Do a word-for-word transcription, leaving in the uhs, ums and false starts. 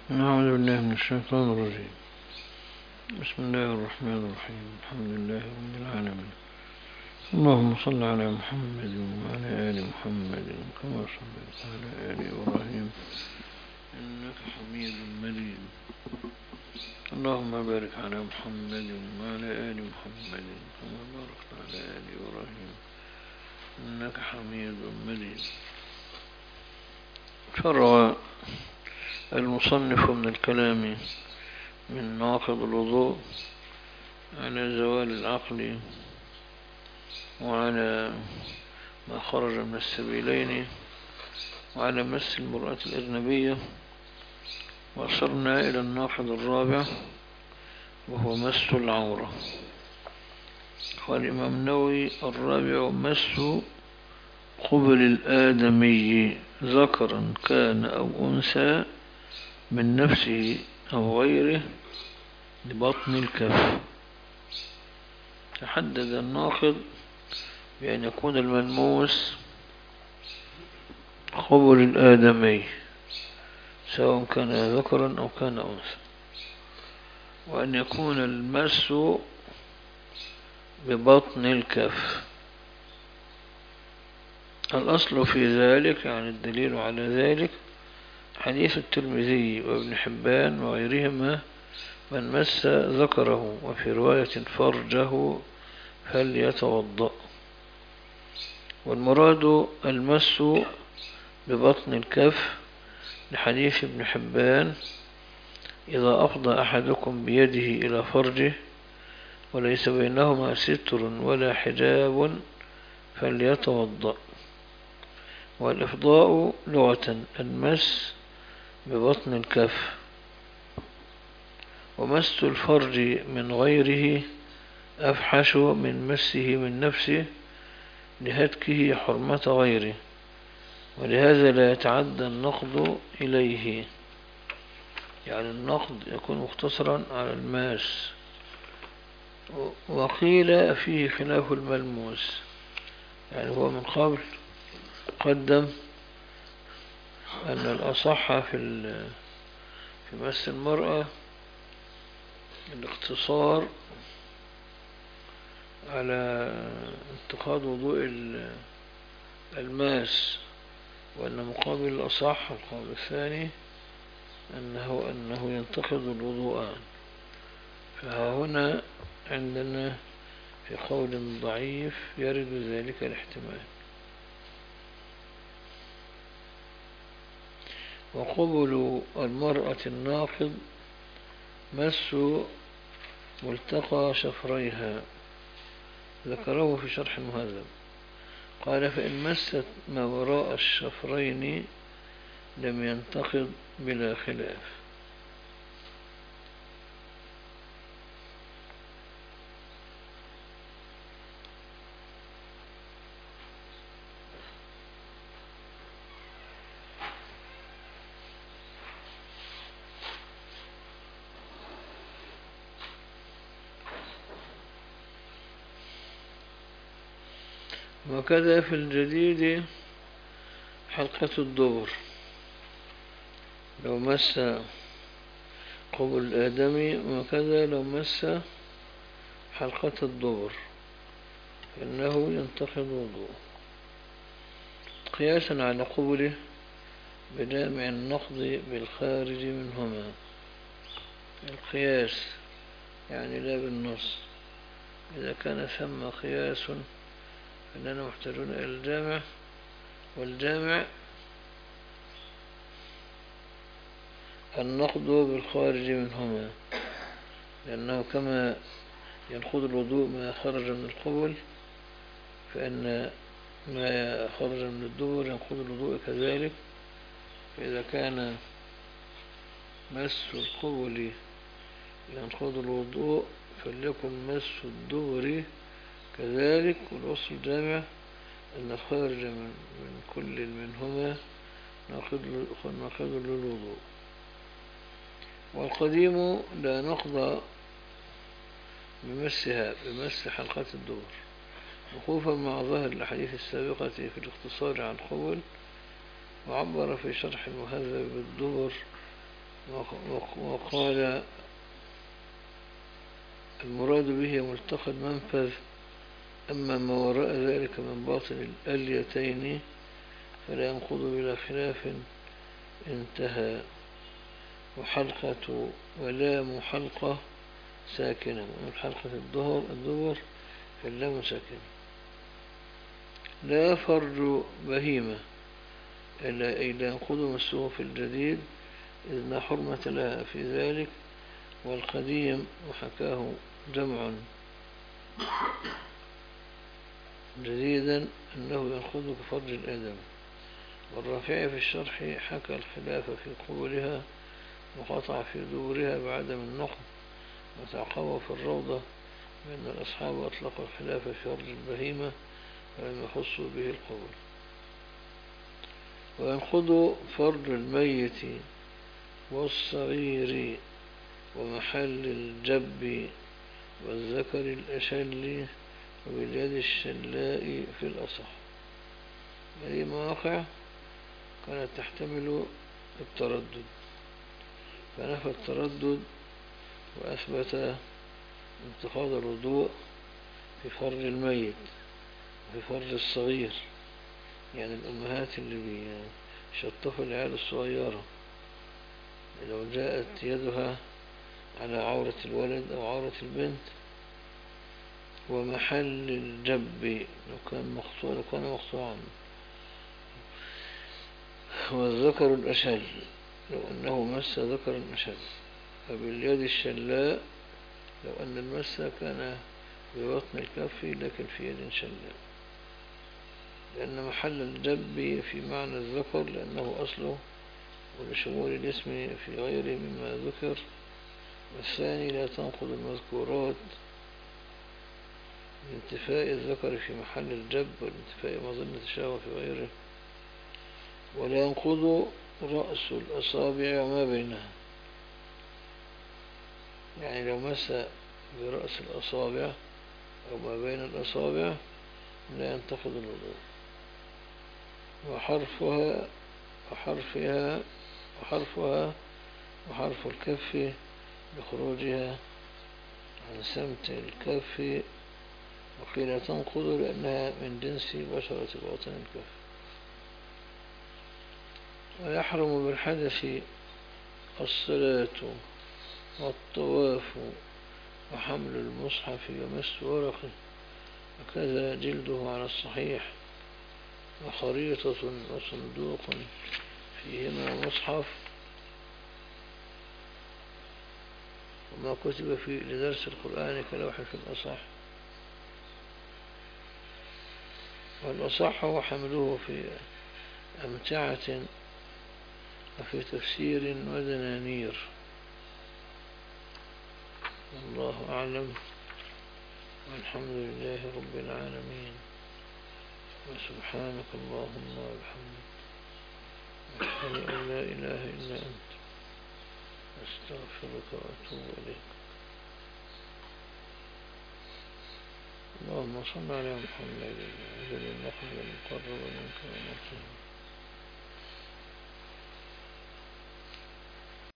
أعوذ بالله من الشيطان الرجيم. بسم الله الرحمن الرحيم. الحمد لله رب العالمين. اللهم صل على محمد وعلى آل محمد كما صليت على آل إبراهيم إنك حميد مجيد. اللهم بارك على محمد وعلى آل محمد كما باركت على آل إبراهيم إنك حميد مجيد. فرغ المصنف من الكلام من نواقض الوضوء على زوال العقل وعلى ما خرج من السبيلين وعلى مس المرأة الأجنبية، وصرنا إلى الناقض الرابع وهو مس العورة. قال الإمام النووي: الرابع مس قبل الآدمي ذكرا كان أو أنثى من نفسه أو غيره لبطن الكف. تحدد الناقض بأن يكون الملموس قبل الآدمي سواء كان ذكرا أو كان أنثى، وأن يكون المس ببطن الكف. الأصل في ذلك، يعني الدليل على ذلك، حديث الترمذي وابن حبان وغيرهما: من مس ذكره وفي رواية فرجه فليتوضأ. والمراد المس ببطن الكف لحديث ابن حبان: إذا أفضى أحدكم بيده إلى فرجه وليس بينهما ستر ولا حجاب فليتوضأ. والإفضاء لغة المس ببطن الكف. ومس الفرج من غيره أفحش من مسه من نفسه لهتكه حرمة غيره، ولهذا لا يتعدى النقض إليه، يعني النقض يكون مختصرا على الماس. وقيل فيه خلاف الملموس، يعني هو من قبل قدم أن الأصح في في مس المرأة الاقتصار على انتقاد وضوء الماس، وأن مقابل الأصح القول الثاني أنه, أنه ينتقد الوضوء. فهنا عندنا في قول ضعيف يرد ذلك الاحتمال. وقبل المرأة الناقض مس ملتقى شفريها، ذكره في شرح المهذب. قال: فإن مست ما وراء الشفرين لم ينتقض بلا خلاف. وكذا في الجديد حلقة الدبر، لو مس قبل الآدمي، وكذا لو مس حلقة الدبر فإنه ينتقض وضوءه، قياسا على قبله بجامع النقض بالخارج منهما. القياس يعني لا بالنص. إذا كان ثم قياس فإننا محتاجون إلى الجامع، والجامع النقض بالخارج منهما، لأنه كما ينقض الوضوء ما خرج من القبل فإن ما خرج من الدبر ينقض الوضوء كذلك. فإذا كان مس القبل ينقض الوضوء فليكن مس الدبر كذلك. والوصف الجامع أن الخارج من, من كل منهما ناقض للوضوء. والقديم لا نقض بمسها بمس حلقة الدبر، وقوفا مع ظاهر الحديث السابقة في الاقتصار عن القبل. وعبر في شرح المهذب بالدبر وقال المراد به ملتقى المنفذ، أما ما وراء ذلك من باطن الأليتين فلا ينقض بلا خلاف انتهى. وحلقة ولام حلقة ساكنة، ومن حلقة الدهر الدبر فاللام ساكنة. لا فرج بهيمة إلا إلا ينقض مسه في الجديد إذ لا حرمة لها في ذلك. والقديم وحكاه جمع جديدا أنه ينقض كفرج الآدم. والرافعي في الشرح حكى الخلاف في قبولها وقطع في دورها بعدم النقض، وتعقبه في الروضة بأن الأصحاب أطلقوا الخلاف في فرج البهيمة ولم يخصوا به القبول. وينقض فرج الميت والصغير ومحل الجب والذكر الأشل وباليد الشلاء في الأصح. هذه مواقع كانت تحتمل التردد، فنفى التردد وأثبت انتقاض الوضوء في فرج الميت وفي فرج الصغير، يعني الأمهات اللي بيشطفوا العيال الصغيرة لو جاءت يدها على عورة الولد أو عورة البنت. ومحل الجب لو كان مقطوع لو كان مقطوعا. والذكر الأشل لو أنه مس ذكر أشل. وباليد الشلاء لو أن المس كان ببطن الكف لكن في يد شلاء، لأن محل الجب في معنى الذكر لأنه أصله ولشمول الاسم في غيره مما ذكر. والثاني لا تنقض المذكورات لانتفاء الذكر في محل الجب والانتفاء مظنة الشهوة في غيره. ولا ينقض رأس الأصابع وما بينها، يعني لو مس برأس الأصابع أو ما بين الأصابع لا ينتقض الوضوء. وحرفها وحرفها وحرفها وحرف الكف بخروجها عن سمت الكف. وقيل تنقض لأنها من جنس بشرة باطن الكف. ويحرم بالحدث الصلاة والطواف وحمل المصحف ومس ورقه، وكذا جلده على الصحيح. وخريطة وصندوق فيهما مصحف وما كتب فيه لدرس القرآن كلوح في الأصح. والأصح هو حمله في أمتعة وفي تفسير ودنانير. والله أعلم، والحمد لله رب العالمين. وسبحانك اللهم وبحمدك أشهد أن لا إله إلا أنت أستغفرك وأتوب إليك. اللهم صل على محمد وعلى آله المقرب منك ومرحوم.